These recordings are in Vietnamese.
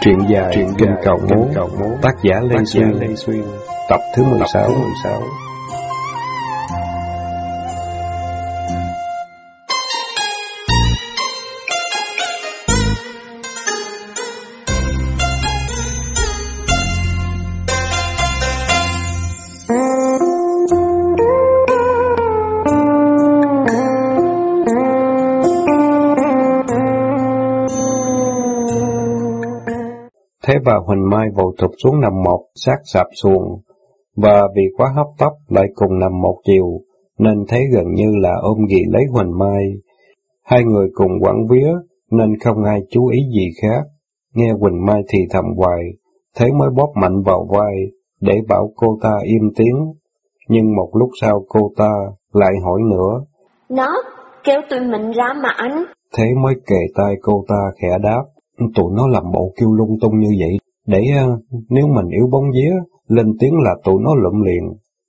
Truyện dài Kinh Cầu Muốn, tác giả Lê Xuyên, tập thứ 16. Thế và Huỳnh Mai vội thụp xuống nằm một, sát sạp xuồng, và vì quá hấp tấp lại cùng nằm một chiều, nên Thế gần như là ôm ghì lấy Huỳnh Mai. Hai người cùng quẳng vía, nên không ai chú ý gì khác. Nghe Huỳnh Mai thì thầm hoài, Thế mới bóp mạnh vào vai, để bảo cô ta im tiếng. Nhưng một lúc sau cô ta lại hỏi nữa. Nó kêu tụi mình ra mà anh. Thế mới kề tai cô ta khẽ đáp. Tụi nó làm bộ kêu lung tung như vậy, để nếu mình yếu bóng vía, lên tiếng là tụi nó lụm liền.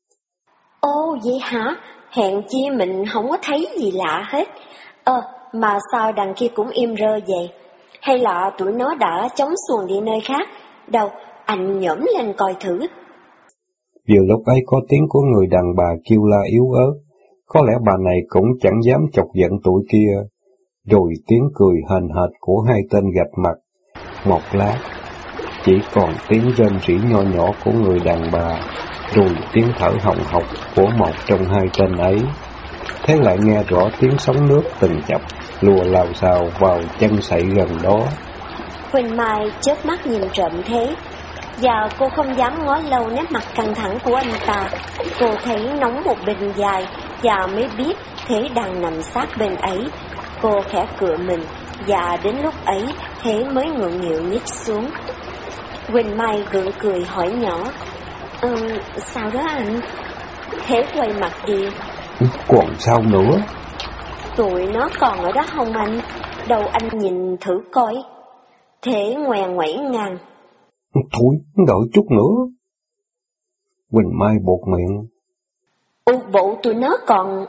Ồ vậy hả? Hèn chi mình không có thấy gì lạ hết. Mà sao đằng kia cũng im rơ vậy? Hay là tụi nó đã chống xuồng đi nơi khác? Đâu, anh nhổm lên coi thử. Vừa lúc ấy có tiếng của người đàn bà kêu la yếu ớt. Có lẽ bà này cũng chẳng dám chọc giận tụi kia. Rồi tiếng cười hờn hệt của hai tên gạch mặt. Một lát, chỉ còn tiếng rên rỉ nho nhỏ của người đàn bà, rồi tiếng thở hồng hộc của một trong hai tên ấy. Thế lại nghe rõ tiếng sóng nước từng chập, lùa lao xào vào chân sậy gần đó. Huỳnh Mai chớp mắt nhìn trộm Thế, và cô không dám ngó lâu nét mặt căng thẳng của anh ta. Cô thấy nóng một bên dài, và mới biết Thế đang nằm sát bên ấy. Cô khẽ cựa mình, và đến lúc ấy Thế mới ngượng nghịu nhích xuống. Huỳnh Mai gượng cười hỏi nhỏ, sao đó anh? Thế quay mặt đi. Còn sao nữa? Tụi nó còn ở đó không anh? Đâu anh nhìn thử coi. Thế ngoe ngoẩy ngang. Thôi, đợi chút nữa. Huỳnh Mai buột miệng. Bộ tụi nó còn...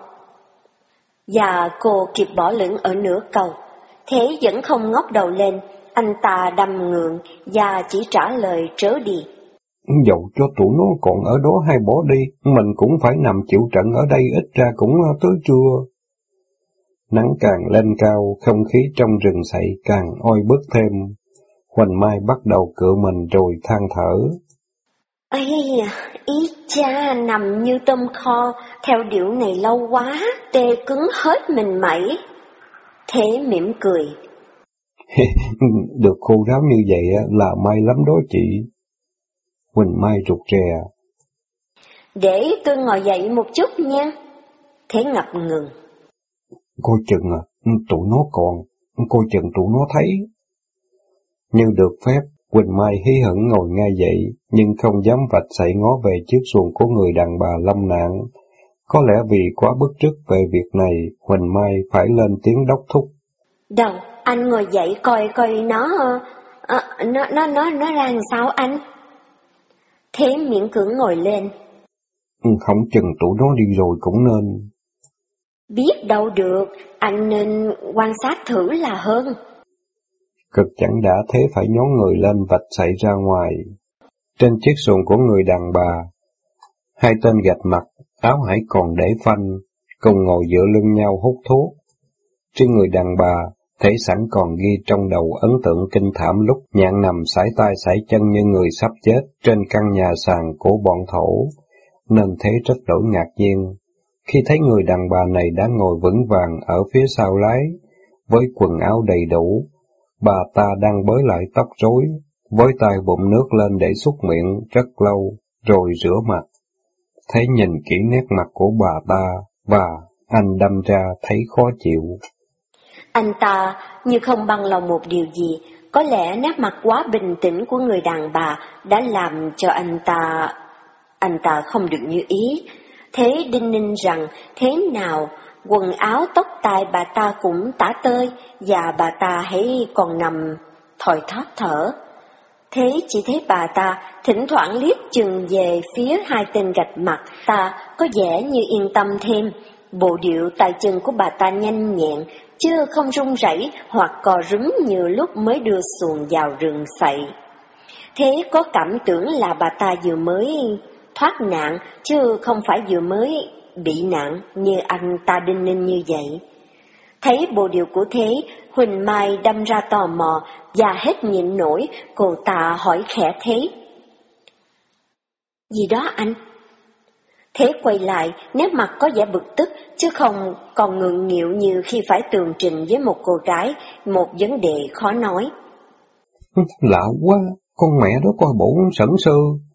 Và cô kịp bỏ lửng ở nửa câu. Thế vẫn không ngóc đầu lên, anh ta đâm ngượng và chỉ trả lời trớ đi. Dẫu cho tụi nó còn ở đó hay bỏ đi, mình cũng phải nằm chịu trận ở đây, ít ra cũng tới trưa. Nắng càng lên cao, không khí trong rừng sậy càng oi bức thêm. Huỳnh Mai bắt đầu cựa mình rồi than thở. Ây da, ý cha, nằm như tôm kho, theo điệu này lâu quá, tê cứng hết mình mẩy. Thế mỉm cười. Được khô ráo như vậy là may lắm đó chị. Huỳnh Mai rụt rè. Để tôi ngồi dậy một chút nha. Thế ngập ngừng. Coi chừng tụi nó còn, coi chừng tụi nó thấy. Như được phép, Huỳnh Mai hí hửng ngồi ngay dậy, nhưng không dám vạch sậy ngó về chiếc xuồng của người đàn bà lâm nạn. Có lẽ vì quá bức rứt về việc này, Huỳnh Mai phải lên tiếng đốc thúc. Đâu, anh ngồi dậy coi nó ra làm sao anh? Thế miễn cưỡng ngồi lên. Không chừng tụi nó đi rồi cũng nên. Biết đâu được, anh nên quan sát thử là hơn. Cực chẳng đã thế phải nhón người lên vạch sậy ra ngoài. Trên chiếc xuồng của người đàn bà, hai tên gạch mặt, áo hải còn để phanh, cùng ngồi dựa lưng nhau hút thuốc. Trên người đàn bà, Thế sẵn còn ghi trong đầu ấn tượng kinh thảm lúc nhạn nằm sải tay sải chân như người sắp chết trên căn nhà sàn của bọn thổ, nên Thế rất đổi ngạc nhiên khi thấy người đàn bà này đã ngồi vững vàng ở phía sau lái, với quần áo đầy đủ. Bà ta đang bới lại tóc rối, với tay bụng nước lên để súc miệng rất lâu, rồi rửa mặt. Thế nhìn kỹ nét mặt của bà ta, và anh đâm ra thấy khó chịu. Anh ta như không bằng lòng một điều gì, có lẽ nét mặt quá bình tĩnh của người đàn bà đã làm cho anh ta không được như ý. Thế đinh ninh rằng thế nào quần áo tóc tai bà ta cũng tả tơi, và bà ta hãy còn nằm thoi thóp thở. Thế chỉ thấy bà ta thỉnh thoảng liếc chừng về phía hai tên gạch mặt, ta có vẻ như yên tâm thêm, Bộ điệu tay chân của bà ta nhanh nhẹn, chứ không run rẩy hoặc cò rúm như lúc mới đưa xuồng vào rừng sậy. Thế có cảm tưởng là bà ta vừa mới thoát nạn, chứ không phải vừa mới bị nạn như anh ta đinh ninh như vậy. Thấy bộ điệu của Thế, Huỳnh Mai đâm ra tò mò và hết nhịn nổi, cô ta hỏi khẽ Thế. Gì đó anh? Thế quay lại, nét mặt có vẻ bực tức, chứ không còn ngượng nghịu như khi phải tường trình với một cô gái, một vấn đề khó nói. Lạ quá, con mẹ đó coi bộ sẩn sơ.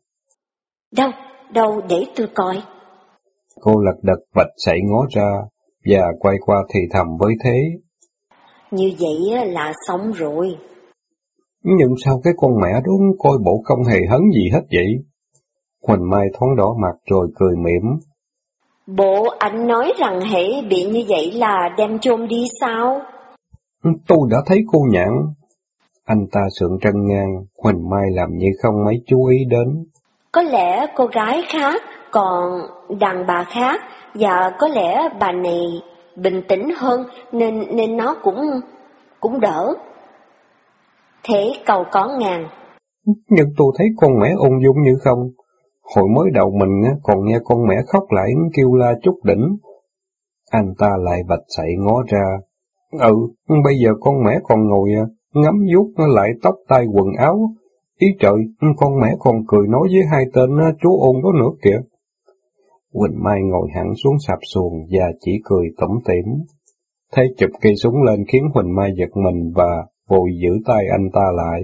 Đâu, để tôi coi. Cô lật đật vạch sậy ngó ra, và quay qua thì thầm với Thế. Như vậy là xong rồi. Nhưng sao cái con mẹ đó coi bộ không hề hấn gì hết vậy? Huỳnh Mai thoáng đỏ mặt rồi cười mỉm. Bộ anh nói rằng hễ bị như vậy là đem chôn đi sao? Tôi đã thấy cô Nhạn. Anh ta sượng trân ngang, Huỳnh Mai làm như không mấy chú ý đến. Có lẽ cô gái khác, còn đàn bà khác, và có lẽ bà này bình tĩnh hơn nên nó cũng đỡ. Thế cầu có ngàn. Nhưng tôi thấy con mẹ ung dung như không. Hồi mới đầu mình còn nghe con mẹ khóc lại kêu la chút đỉnh. Anh ta lại vạch sậy ngó ra. Bây giờ con mẹ còn ngồi ngắm vuốt lại tóc tai quần áo. Ý trời, con mẹ còn cười nói với hai tên chú ôn đó nữa kìa. Huỳnh Mai ngồi hẳn xuống sạp xuồng và chỉ cười tủm tỉm. Thế chụp cây súng lên khiến Huỳnh Mai giật mình và vội giữ tay anh ta lại.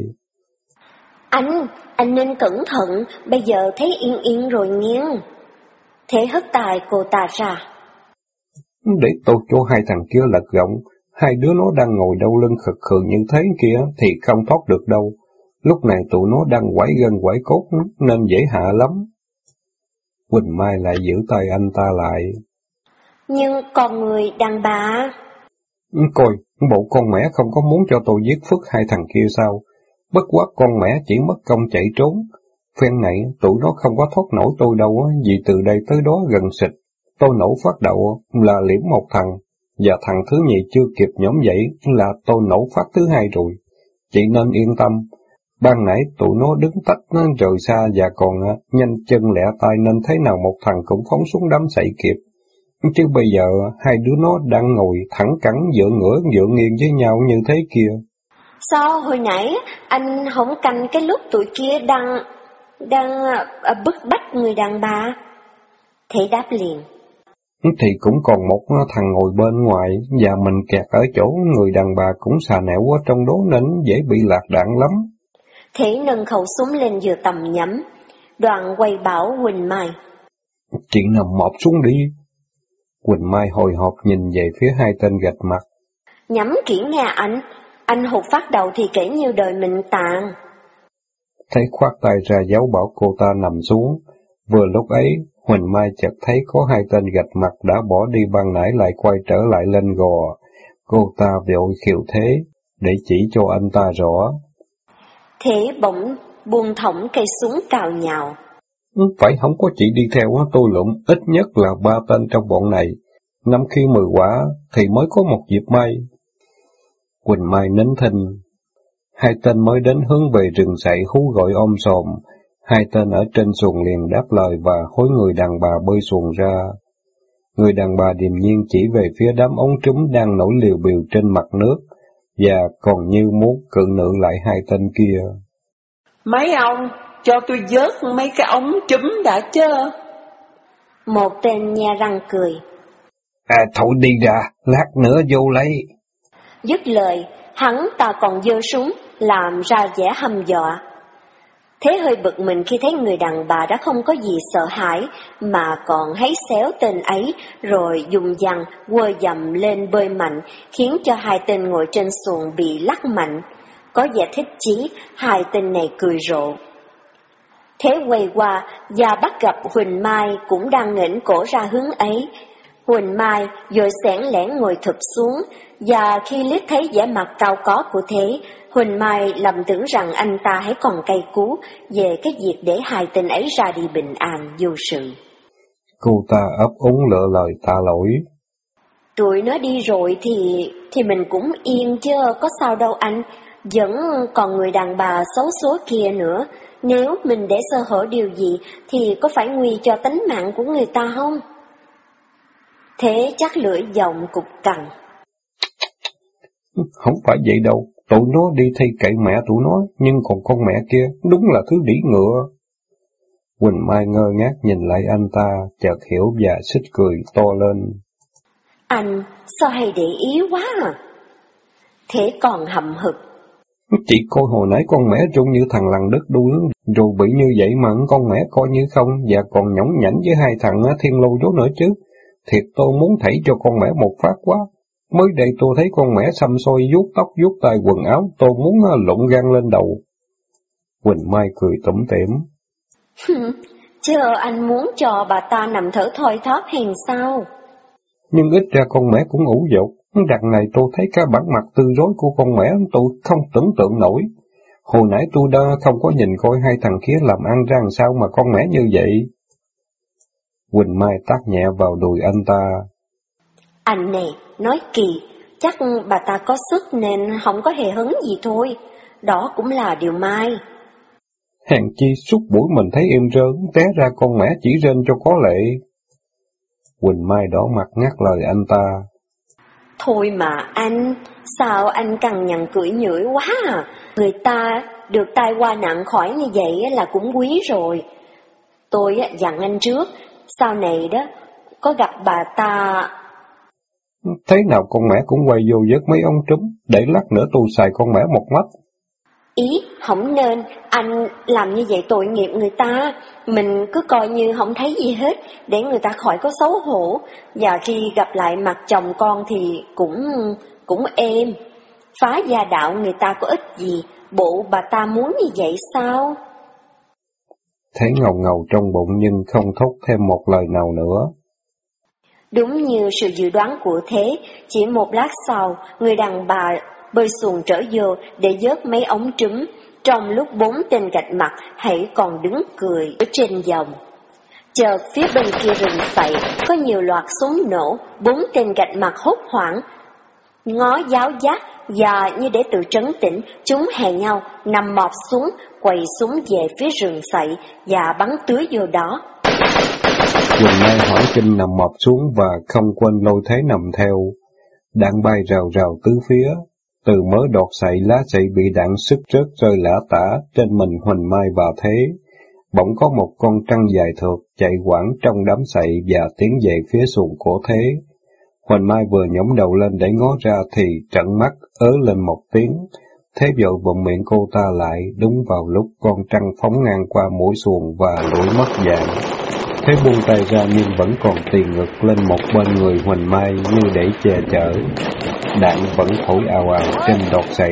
Anh nên cẩn thận, bây giờ thấy yên rồi nghe. Thế hất tài cô ta ra. Để tôi cho hai thằng kia lật gọng, hai đứa nó đang ngồi đau lưng khực khừ như thế kia thì không thoát được đâu. Lúc này tụi nó đang quải gân quải cốt nên dễ hạ lắm. Huỳnh Mai lại giữ tay anh ta lại. Nhưng còn người đàn bà... Coi, bộ con mẹ không có muốn cho tôi giết phức hai thằng kia sao? Bất quá con mẹ chỉ mất công chạy trốn. Phen này tụi nó không có thoát nổi tôi đâu, vì từ đây tới đó gần xịt. Tôi nổ phát đầu là liễm một thằng, và thằng thứ nhì chưa kịp nhóm dậy là tôi nổ phát thứ hai rồi. Chị nên yên tâm. Ban nãy tụi nó đứng tách nó rời xa và còn nhanh chân lẹ tay nên thế nào một thằng cũng phóng xuống đám sậy kịp. Chứ bây giờ hai đứa nó đang ngồi thẳng cẳng dựa ngửa dựa nghiêng với nhau như thế kia. Sao hồi nãy anh không canh cái lúc tụi kia đang bức bách người đàn bà? Thế đáp liền. Thì cũng còn một thằng ngồi bên ngoài và mình kẹt ở chỗ người đàn bà cũng xà nẹo ở trong đó nên dễ bị lạc đạn lắm. Thế nâng khẩu súng lên vừa tầm nhắm, Đoàn quay bảo Huỳnh Mai. Chị nằm mọp xuống đi. Huỳnh Mai hồi hộp nhìn về phía hai tên gạch mặt. Nhắm kỹ nghe anh hụt phát đầu thì kể như đời mình tàn. Thấy khoát tay ra dấu bảo cô ta nằm xuống. Vừa lúc ấy, Huỳnh Mai chợt thấy có hai tên gạch mặt đã bỏ đi ban nãy lại quay trở lại lên gò. Cô ta vội khiêu Thế để chỉ cho anh ta rõ. Thế bỗng buông thõng cây súng cào nhào. Phải không có chị đi theo tôi lụm ít nhất là 3 tên trong bọn này. 5 khi 10 quả thì mới có một dịp may. Huỳnh Mai nín thinh. Hai tên mới đến hướng về rừng sậy hú gọi ôm sòm. Hai tên ở trên xuồng liền đáp lời và hối người đàn bà bơi xuồng ra. Người đàn bà điềm nhiên chỉ về phía đám ống trúm đang nổi liều biều trên mặt nước, và còn như muốn cự nữ lại hai tên kia. Mấy ông, cho tôi vớt mấy cái ống trúm đã chứ. Một tên nhe răng cười. Thôi đi ra, lát nữa vô lấy. Dứt lời, hắn ta còn giơ súng, làm ra vẻ hăm dọa. Thế hơi bực mình khi thấy người đàn bà đã không có gì sợ hãi, mà còn hấy xéo tên ấy, rồi dùng dằn quơ dầm lên bơi mạnh, khiến cho hai tên ngồi trên xuồng bị lắc mạnh. Có vẻ thích chí, hai tên này cười rộ. Thế quay qua và bắt gặp Huỳnh Mai cũng đang nghển cổ ra hướng ấy. Huỳnh Mai rồi xẻn lẻn ngồi thụp xuống, và khi liếc thấy vẻ mặt cao có của Thế, Huỳnh Mai lầm tưởng rằng anh ta hãy còn cay cú về cái việc để hai tên ấy ra đi bình an vô sự. Cô ta ấp úng lựa lời tạ lỗi. Tụi nó đi rồi thì mình cũng yên chứ, có sao đâu anh. Vẫn còn người đàn bà xấu số kia nữa, nếu mình để sơ hở điều gì thì có phải nguy cho tính mạng của người ta không? Thế chắc lưỡi giọng cục cằn. Không phải vậy đâu, tụi nó đi thay cậy mẹ tụi nó, nhưng còn con mẹ kia đúng là thứ đĩ ngựa. Quỳnh Mai ngơ ngác nhìn lại anh ta, chợt hiểu và xích cười to lên. Anh sao hay để ý quá à? Thế còn hậm hực. Chị coi hồi nãy con mẹ trông như thằng lằn đất đuôi, rồi bị như vậy mà con mẹ coi như không, và còn nhõng nhảnh với hai thằng thiên lô dố nữa chứ. Thiệt tôi muốn thảy cho con mẹ một phát quá. Mới đây tôi thấy con mẹ xăm xôi vuốt tóc vuốt tay quần áo, tôi muốn lụng gan lên đầu. Quỳnh Mai cười tủm tỉm. Chứ anh muốn cho bà ta nằm thở thoi thóp hèn sao? Nhưng ít ra con mẹ cũng ủ dột. Đằng này tôi thấy cái bản mặt tư rối của con mẹ, tôi không tưởng tượng nổi. Hồi nãy tôi đã không có nhìn coi hai thằng kia làm ăn ra làm sao mà con mẹ như vậy. Quỳnh Mai tát nhẹ vào đùi anh ta. Anh này, nói kỳ, chắc bà ta có sức nên không có hề hứng gì thôi. Đó cũng là điều may. Hèn chi suốt buổi mình thấy em rơn, té ra con mẹ chỉ rên cho có lệ. Quỳnh Mai đỏ mặt ngắt lời anh ta. Thôi mà anh, sao anh cằn nhằn cưỡi nhưỡi quá à? Người ta được tai qua nạn khỏi như vậy là cũng quý rồi. Tôi dặn anh trước, sau này đó, có gặp bà ta... Thế nào con mẹ cũng quay vô vớt mấy ông trúm, để lát nữa tôi xài con mẹ một mắt. Ý, không nên, anh làm như vậy tội nghiệp người ta, mình cứ coi như không thấy gì hết, để người ta khỏi có xấu hổ, và khi gặp lại mặt chồng con thì cũng êm. Phá gia đạo người ta có ích gì, bộ bà ta muốn như vậy sao? Thấy ngầu ngầu trong bụng nhưng không thốt thêm một lời nào nữa. Đúng như sự dự đoán của Thế, chỉ một lát sau, người đàn bà bơi xuồng trở vô để vớt mấy ống trứng, trong lúc bốn tên gạch mặt hãy còn đứng cười ở trên dòng. Chợt phía bên kia rừng phẩy, có nhiều loạt súng nổ, bốn tên gạch mặt hốt hoảng, ngó giáo giác, và như để tự trấn tĩnh, chúng hè nhau, nằm mọp xuống, quay súng về phía rừng phẩy và bắn tưới vô đó. Quỳnh Mai hỏi kinh nằm mọp xuống và không quên lôi Thế nằm theo. Đạn bay rào rào tứ phía, từ mớ đọt sậy lá sậy bị đạn sức rớt rơi lả tả trên mình Huỳnh Mai và Thế. Bỗng có một con trăng dài thượt chạy quảng trong đám sậy và tiến về phía xuồng của Thế. Huỳnh Mai vừa nhổm đầu lên để ngó ra thì trợn mắt ớ lên một tiếng. Thế vội bụm miệng cô ta lại đúng vào lúc con trăng phóng ngang qua mũi xuồng và lủi mất dạng. Thế buông tay ra nhưng vẫn còn tì ngực lên một bên người Huỳnh Mai như để che chở. Đạn vẫn thổi ào ào trên đọt sậy.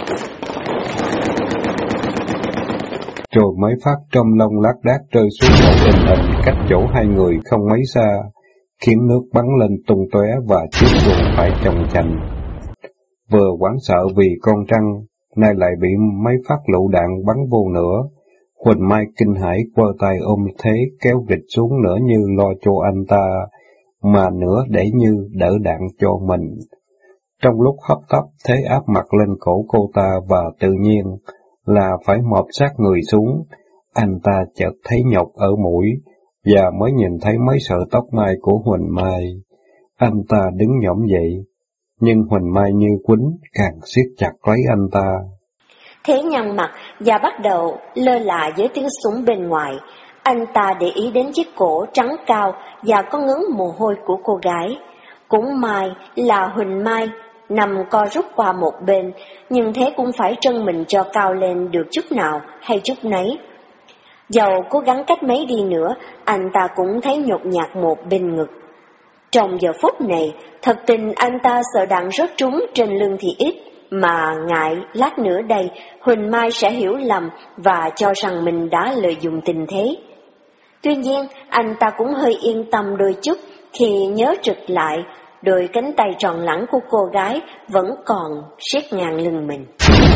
Rồi mấy phát trom lông lác đác rơi xuống một hình hình cách chỗ hai người không mấy xa, khiến nước bắn lên tung tóe và chiếc xuồng phải chồng chành. Vừa hoảng sợ vì con trăng, nay lại bị mấy phát lựu đạn bắn vô nữa. Huỳnh Mai kinh hãi quơ tay ôm Thế kéo rịch xuống nửa như lo cho anh ta, mà nửa để như đỡ đạn cho mình. Trong lúc hấp tấp, Thế áp mặt lên cổ cô ta và tự nhiên là phải mọp sát người xuống. Anh ta chợt thấy nhột ở mũi và mới nhìn thấy mấy sợi tóc mai của Huỳnh Mai. Anh ta đứng nhõm dậy, nhưng Huỳnh Mai như quýnh càng siết chặt lấy anh ta. Thế nhăn mặt và bắt đầu lơ là với tiếng súng bên ngoài. Anh ta để ý đến chiếc cổ trắng cao và có ngấn mồ hôi của cô gái. Cũng may là Huỳnh Mai nằm co rút qua một bên, nhưng Thế cũng phải trân mình cho cao lên được chút nào hay chút nấy. Dầu cố gắng cách mấy đi nữa, anh ta cũng thấy nhột nhạt một bên ngực. Trong giờ phút này, thật tình anh ta sợ đạn rớt trúng trên lưng thì ít, mà ngại lát nữa đây Huỳnh Mai sẽ hiểu lầm và cho rằng mình đã lợi dụng tình thế. Tuy nhiên, anh ta cũng hơi yên tâm đôi chút khi nhớ trực lại đôi cánh tay tròn lẳng của cô gái vẫn còn siết ngang lưng mình.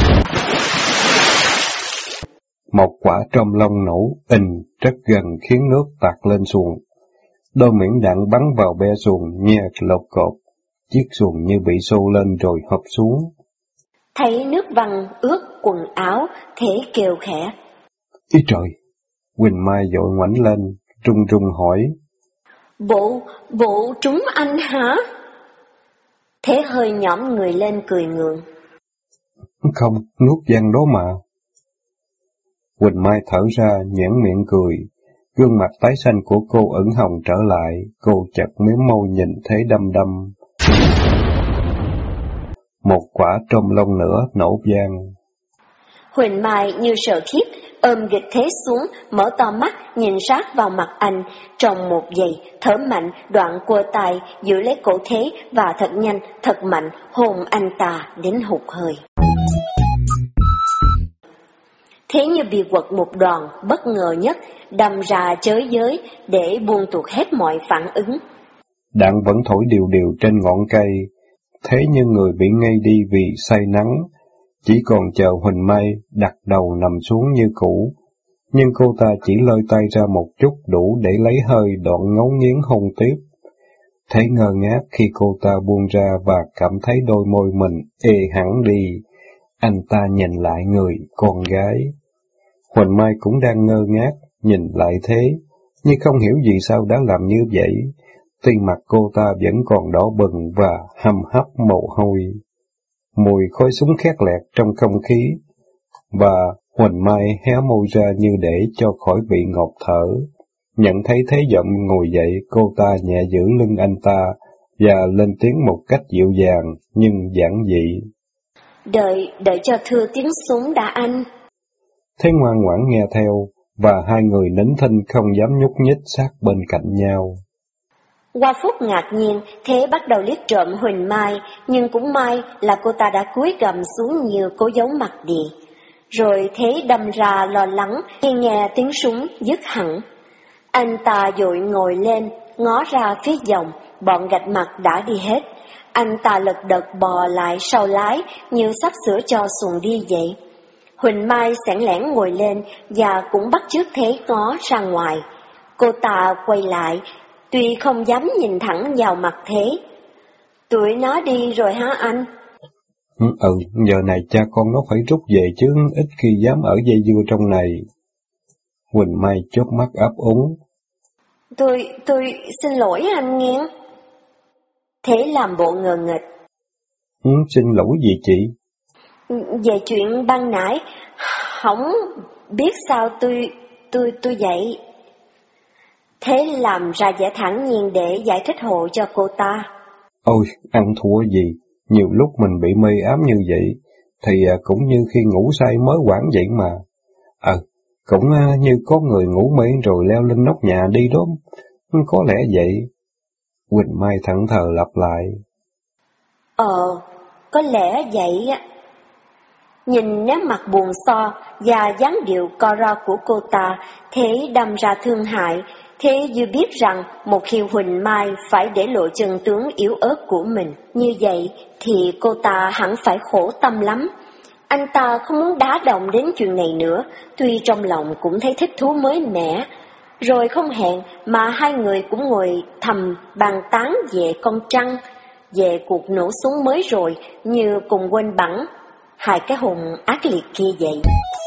Một quả trom lông nổ rất gần khiến nước tạt lên xuồng. Đôi miệng đạn bắn vào be xuồng nghe lột cột. chiếc xuồng như bị xô lên rồi hụp xuống. Thấy nước văng ướt quần áo, Thế kêu khẽ. Ý trời! Quỳnh Mai vội ngoảnh lên, run run hỏi. Bộ trúng anh hả? Thế hơi nhõm người lên cười ngượng. Không, nuốt văng đó mà. Quỳnh Mai thở ra, nhoẻn miệng cười. Gương mặt tái xanh của cô ửng hồng trở lại, cô chặt miếm môi nhìn Thế đăm đăm. Một quả trôm lông nữa nổ vang. Huỳnh Mai như sợ khiếp, ôm ghịch Thế xuống, mở to mắt, nhìn sát vào mặt anh. Trong một giây, thở mạnh, đoạn cua tay, giữ lấy cổ Thế và thật nhanh, thật mạnh, hôn anh ta đến hụt hơi. Thế như bị quật một đòn, bất ngờ nhất, đâm ra chới giới để buông tuột hết mọi phản ứng. Đạn vẫn thổi đều đều trên ngọn cây, Thế như người bị ngây đi vì say nắng, chỉ còn chờ Huỳnh Mai đặt đầu nằm xuống như cũ. Nhưng cô ta chỉ lơi tay ra một chút đủ để lấy hơi, đoạn ngấu nghiến hôn tiếp. Thế ngơ ngác khi cô ta buông ra và cảm thấy đôi môi mình ê hẳn đi. Anh ta nhìn lại người con gái. Huỳnh Mai cũng đang ngơ ngác, nhìn lại Thế, nhưng không hiểu vì sao đã làm như vậy. Tuy mặt cô ta vẫn còn đỏ bừng và hầm hấp mồ hôi. Mùi khói súng khét lẹt trong không khí, và Huỳnh Mai hé môi ra như để cho khỏi bị ngộp thở. Nhận thấy Thế giọng ngồi dậy, cô ta nhẹ giữ lưng anh ta và lên tiếng một cách dịu dàng nhưng giản dị. Đợi cho thưa tiếng súng đã anh. Thế ngoan ngoãn nghe theo, và hai người nín thinh không dám nhúc nhích sát bên cạnh nhau. Qua phút ngạc nhiên, Thế bắt đầu liếc trộm Huỳnh Mai, nhưng cũng may là cô ta đã cúi gằm xuống như cố giấu mặt đi. Rồi Thế đâm ra lo lắng khi nghe tiếng súng dứt hẳn. Anh ta vội ngồi lên, ngó ra phía dòng, bọn gạch mặt đã đi hết. Anh ta lật đật bò lại sau lái như sắp sửa cho xuồng đi vậy. Huỳnh Mai xẻn lẻn ngồi lên và cũng bắt chước Thế ngó ra ngoài. Cô ta quay lại, tuy không dám nhìn thẳng vào mặt Thế. Tụi nó đi rồi hả anh? Giờ này cha con nó phải rút về chứ ít khi dám ở dây dưa trong này. Huỳnh Mai chớp mắt ấp úng. Tôi xin lỗi anh nghe. Thế làm bộ ngờ nghịch. Xin lỗi gì chị? Về chuyện ban nãy, không biết sao tôi vậy. Thế làm ra vẻ thản nhiên để giải thích hộ cho cô ta. Ôi, ăn thua gì, nhiều lúc mình bị mê ám như vậy, thì cũng như khi ngủ say mới quản vậy mà. Cũng như có người ngủ mê rồi leo lên nóc nhà đi đó, có lẽ vậy. Huỳnh Mai thẫn thờ lặp lại. Có lẽ vậy á. Nhìn nét mặt buồn so và dáng điệu co ro của cô ta, Thế đâm ra thương hại. Thế như biết rằng một khi Huỳnh Mai phải để lộ chân tướng yếu ớt của mình như vậy, thì cô ta hẳn phải khổ tâm lắm. Anh ta không muốn đá động đến chuyện này nữa, tuy trong lòng cũng thấy thích thú mới mẻ. Rồi không hẹn mà hai người cũng ngồi thầm bàn tán về con trăng, về cuộc nổ súng mới rồi, như cùng quên bẵng hai cái hồn ác liệt kia vậy.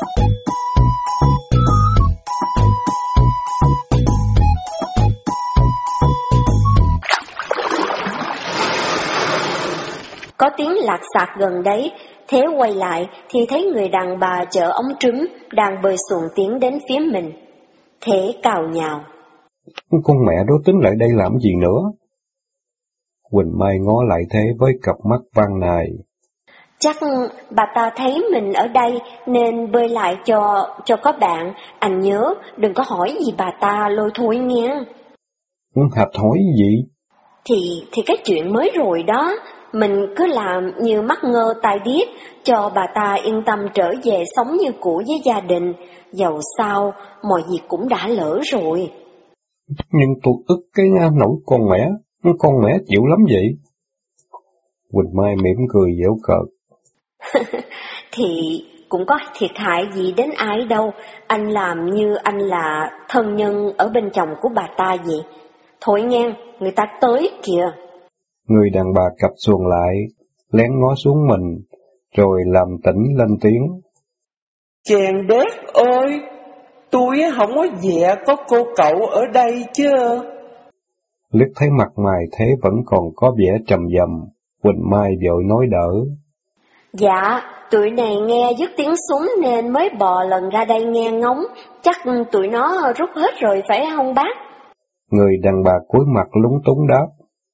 Có tiếng lạc sạc gần đấy, Thế quay lại thì thấy người đàn bà chở ống trứng đang bơi xuồng tiến đến phía mình. Thế cào nhào. Con mẹ đó tính lại đây làm gì nữa? Huỳnh Mai ngó lại Thế với cặp mắt van nài. Chắc bà ta thấy mình ở đây nên bơi lại cho có bạn. Anh nhớ đừng có hỏi gì bà ta lôi thôi nghe. Hạch hỏi gì? Thì cái chuyện mới rồi đó. Mình cứ làm như mắt ngơ tai điếc, cho bà ta yên tâm trở về sống như cũ với gia đình. Dầu sao, mọi việc cũng đã lỡ rồi. Nhưng tôi ức cái nỗi con mẹ chịu lắm vậy. Huỳnh Mai mỉm cười giễu cợt. Thì cũng có thiệt hại gì đến ai đâu, anh làm như anh là thân nhân ở bên chồng của bà ta vậy. Thôi nghe, người ta tới kìa. Người đàn bà cặp xuồng lại, lén ngó xuống mình, rồi làm tỉnh lên tiếng. Chàng đét ơi, tôi không có dè có cô cậu ở đây chứ. Liếc thấy mặt mày thế vẫn còn có vẻ trầm dầm, Quỳnh Mai vội nói đỡ. Dạ, tụi này nghe dứt tiếng súng nên mới bò lần ra đây nghe ngóng, chắc tụi nó rút hết rồi phải không bác? Người đàn bà cúi mặt lúng túng đáp.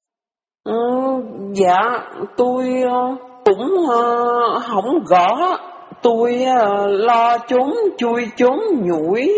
Dạ, tôi cũng không rõ, tôi lo chúng, chui chúng, nhủi.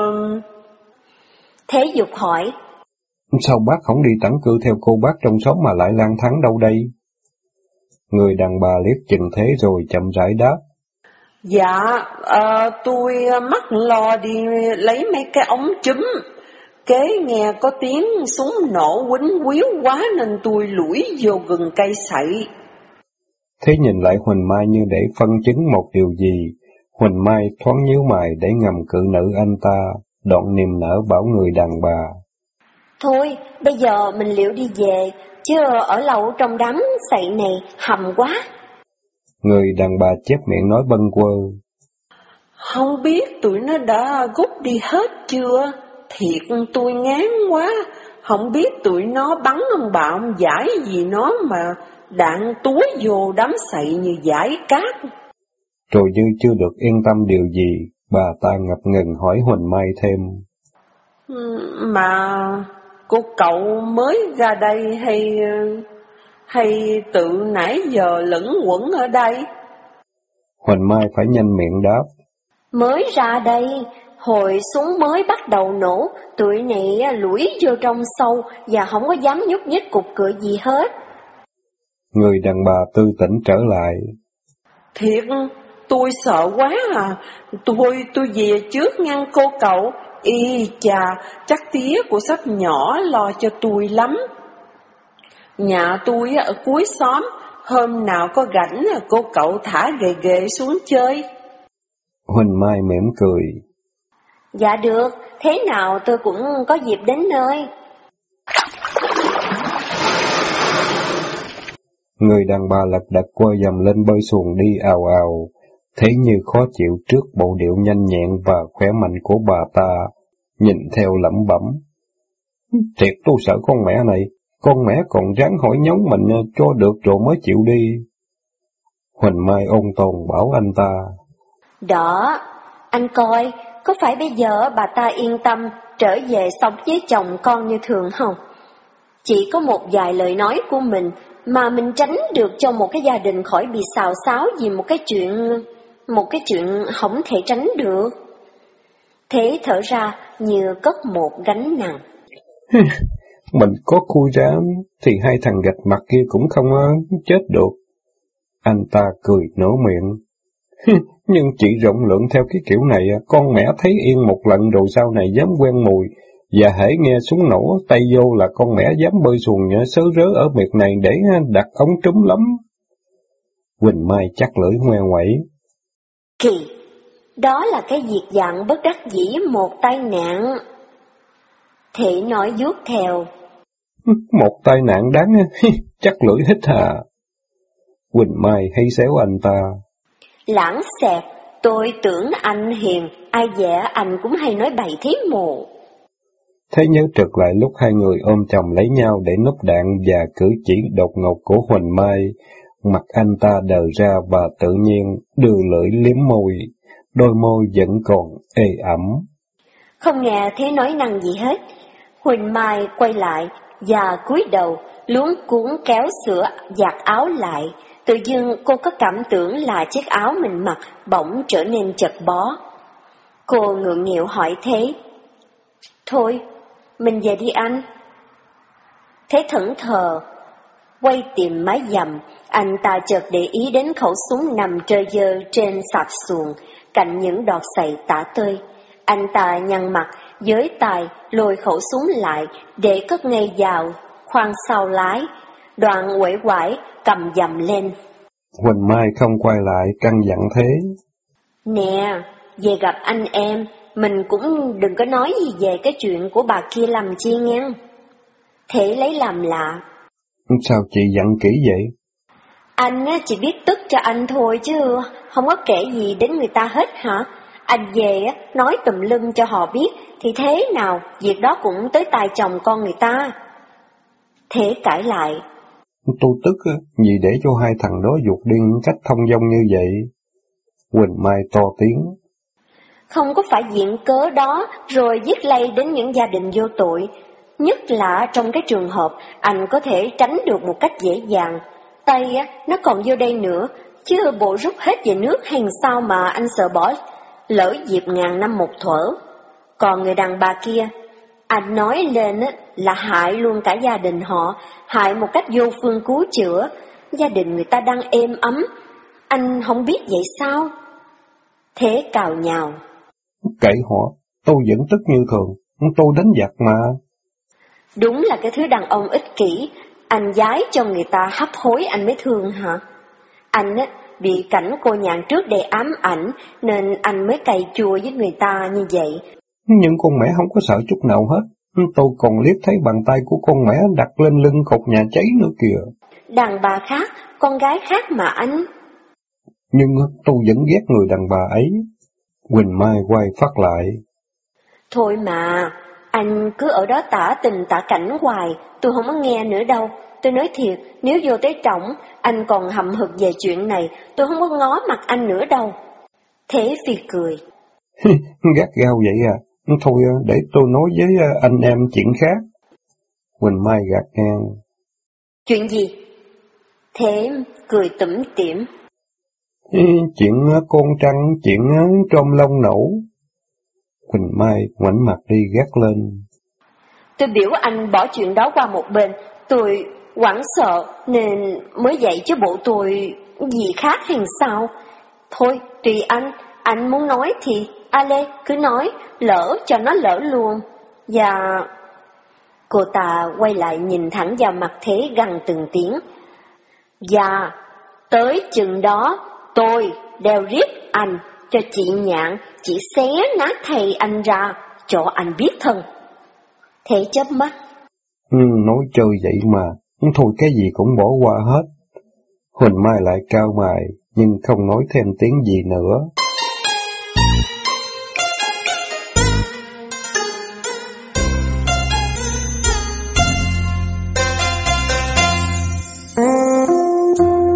Thế Dục hỏi. Sao bác không đi tản cư theo cô bác trong xóm mà lại lang thang đâu đây? Người đàn bà liếc chừng thế rồi chậm rãi đáp. Dạ, tôi mắc lo đi lấy mấy cái ống chùm. Kế nghe có tiếng súng nổ quýnh quýu quá nên tôi lủi vô gừng cây sậy. Thế nhìn lại Huỳnh Mai như để phân chứng một điều gì, Huỳnh Mai thoáng nhíu mày để ngầm cự nữ anh ta, đoạn niềm nở bảo người đàn bà. Thôi, bây giờ mình liệu đi về, chứ ở lâu trong đám sậy này hầm quá. Người đàn bà chép miệng nói bâng quơ. Không biết tụi nó đã rút đi hết chưa? Thiệt tôi ngán quá, không biết tụi nó bắn ông bà ông giải gì nó mà đạn túi vô đám sậy như giải cát. Rồi như chưa được yên tâm điều gì, bà ta ngập ngừng hỏi Huỳnh Mai thêm. Mà cô cậu mới ra đây hay tự nãy giờ lẫn quẩn ở đây? Huỳnh Mai phải nhanh miệng đáp. Mới ra đây, hồi súng mới bắt đầu nổ, tụi này lủi vô trong sâu và không có dám nhúc nhích cục cửa gì hết. Người đàn bà tư tỉnh trở lại. Thiệt, tôi sợ quá à, tôi về trước ngăn cô cậu. Y chà, chắc tía của sắp nhỏ lo cho tôi lắm. Nhà tôi ở cuối xóm, hôm nào có rảnh cô cậu thả ghề ghề xuống chơi. Huỳnh Mai mỉm cười. Dạ được, thế nào tôi cũng có dịp đến nơi. Người đàn bà lật đật quơ dầm lên bơi xuồng đi ào ào, thế như khó chịu trước bộ điệu nhanh nhẹn và khỏe mạnh của bà ta, nhìn theo lẩm bẩm. Thiệt tôi sợ con mẹ này, con mẹ còn ráng hỏi nhóng mình cho được rồi mới chịu đi. Huỳnh Mai ôn tồn bảo anh ta. Đó, anh coi, có phải bây giờ bà ta yên tâm trở về sống với chồng con như thường không? Chỉ có một vài lời nói của mình mà mình tránh được cho một cái gia đình khỏi bị xào xáo vì một cái chuyện không thể tránh được. Thế thở ra như cất một gánh nặng. Mình có khui ra thì hai thằng gạch mặt kia cũng không chết được. Anh ta cười nở miệng. Nhưng chị rộng lượng theo cái kiểu này, con mẹ thấy yên một lần rồi sau này dám quen mùi, và hễ nghe súng nổ tay vô là con mẹ dám bơi xuồng nhớ sớ rớ ở miệt này để đặt ống trúng lắm. Quỳnh Mai chắc lưỡi ngoe ngoẩy. Kỳ, đó là cái việc dặn bất đắc dĩ một tai nạn. Thị nói vuốt theo. Một tai nạn đáng, chắc lưỡi hít hà. Quỳnh Mai hay xéo anh ta. Lãng xẹt, tôi tưởng anh hiền, ai dè anh cũng hay nói bậy thí mù. Thế nhớ trực lại lúc hai người ôm chồng lấy nhau để núp đạn và cử chỉ đột ngột của Huỳnh Mai, mặt anh ta đờ ra và tự nhiên đưa lưỡi liếm môi, đôi môi vẫn còn ê ẩm. Không nghe thế nói năng gì hết, Huỳnh Mai quay lại và cúi đầu luống cuống kéo sửa giặt áo lại. Tự dưng cô có cảm tưởng là chiếc áo mình mặc bỗng trở nên chật bó. Cô ngượng nghịu hỏi Thế. Thôi, mình về đi anh. Thế thẫn thờ, quay tìm mái dầm, anh ta chợt để ý đến khẩu súng nằm trơ dơ trên sạp xuồng, cạnh những đọt sậy tả tơi. Anh ta nhăn mặt, với tay lôi khẩu súng lại để cất ngay vào khoang sau lái, đoạn uể oải cầm dầm lên. Huỳnh Mai không quay lại căn dặn Thế. Nè, về gặp anh em, mình cũng đừng có nói gì về cái chuyện của bà kia làm chi nghe. Thế lấy làm lạ. Sao chị dặn kỹ vậy? Anh chỉ biết tức cho anh thôi chứ không có kể gì đến người ta hết hả? Anh về nói tùm lum cho họ biết, thì thế nào việc đó cũng tới tai chồng con người ta. Thế cãi lại. Tôi tức vì để cho hai thằng đó vụt điên cách thông dong như vậy. Quỳnh Mai to tiếng. Không có phải viện cớ đó rồi giết lây đến những gia đình vô tội. Nhất là trong cái trường hợp anh có thể tránh được một cách dễ dàng. Tay nó còn vô đây nữa, chứ bộ rút hết về nước hay sao mà anh sợ bỏ lỡ dịp ngàn năm một thuở. Còn người đàn bà kia, anh nói lên là hại luôn cả gia đình họ, hại một cách vô phương cứu chữa. Gia đình người ta đang êm ấm, anh không biết vậy sao? Thế cào nhào. Kệ họ, tôi vẫn tức như thường, tôi đánh giặc mà. Đúng là cái thứ đàn ông ích kỷ, anh giái cho người ta hấp hối anh mới thương hả? Anh bị cảnh cô nhạn trước đây ám ảnh, nên anh mới cay chua với người ta như vậy. Nhưng con mẹ không có sợ chút nào hết, tôi còn liếc thấy bàn tay của con mẹ đặt lên lưng cột nhà cháy nữa kìa. Đàn bà khác, con gái khác mà anh. Nhưng tôi vẫn ghét người đàn bà ấy. Quỳnh Mai quay phát lại. Thôi mà, anh cứ ở đó tả tình tả cảnh hoài, tôi không có nghe nữa đâu. Tôi nói thiệt, nếu vô tới trỏng, anh còn hậm hực về chuyện này, tôi không có ngó mặt anh nữa đâu. Thế Phi cười. Gắt gao vậy à? Thôi để tôi nói với anh em chuyện khác. Quỳnh Mai gạt ngang. Chuyện gì? Thế cười tủm tỉm. Chuyện con trăng, chuyện trôm lông nổ. Quỳnh Mai ngoảnh mặt đi gắt lên. Tôi biểu anh bỏ chuyện đó qua một bên, tôi hoảng sợ nên mới dạy cho bộ tôi gì khác hay sao? Thôi, tùy anh muốn nói thì Lê cứ nói, lỡ cho nó lỡ luôn. Và cô ta quay lại nhìn thẳng vào mặt Thế gằn từng tiếng. Và tới chừng đó tôi đeo riết anh cho chị Nhạn, chị xé nát thầy anh ra cho anh biết thân. Thế chớp mắt. Nói chơi vậy mà, thôi cái gì cũng bỏ qua hết. Huỳnh Mai lại cau mày, nhưng không nói thêm tiếng gì nữa.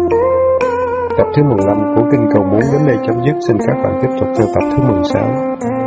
Tập thứ 15 của Kinh Cầu Muốn đến đây chấm dứt. Xin các bạn tiếp tục theo tập thứ 16.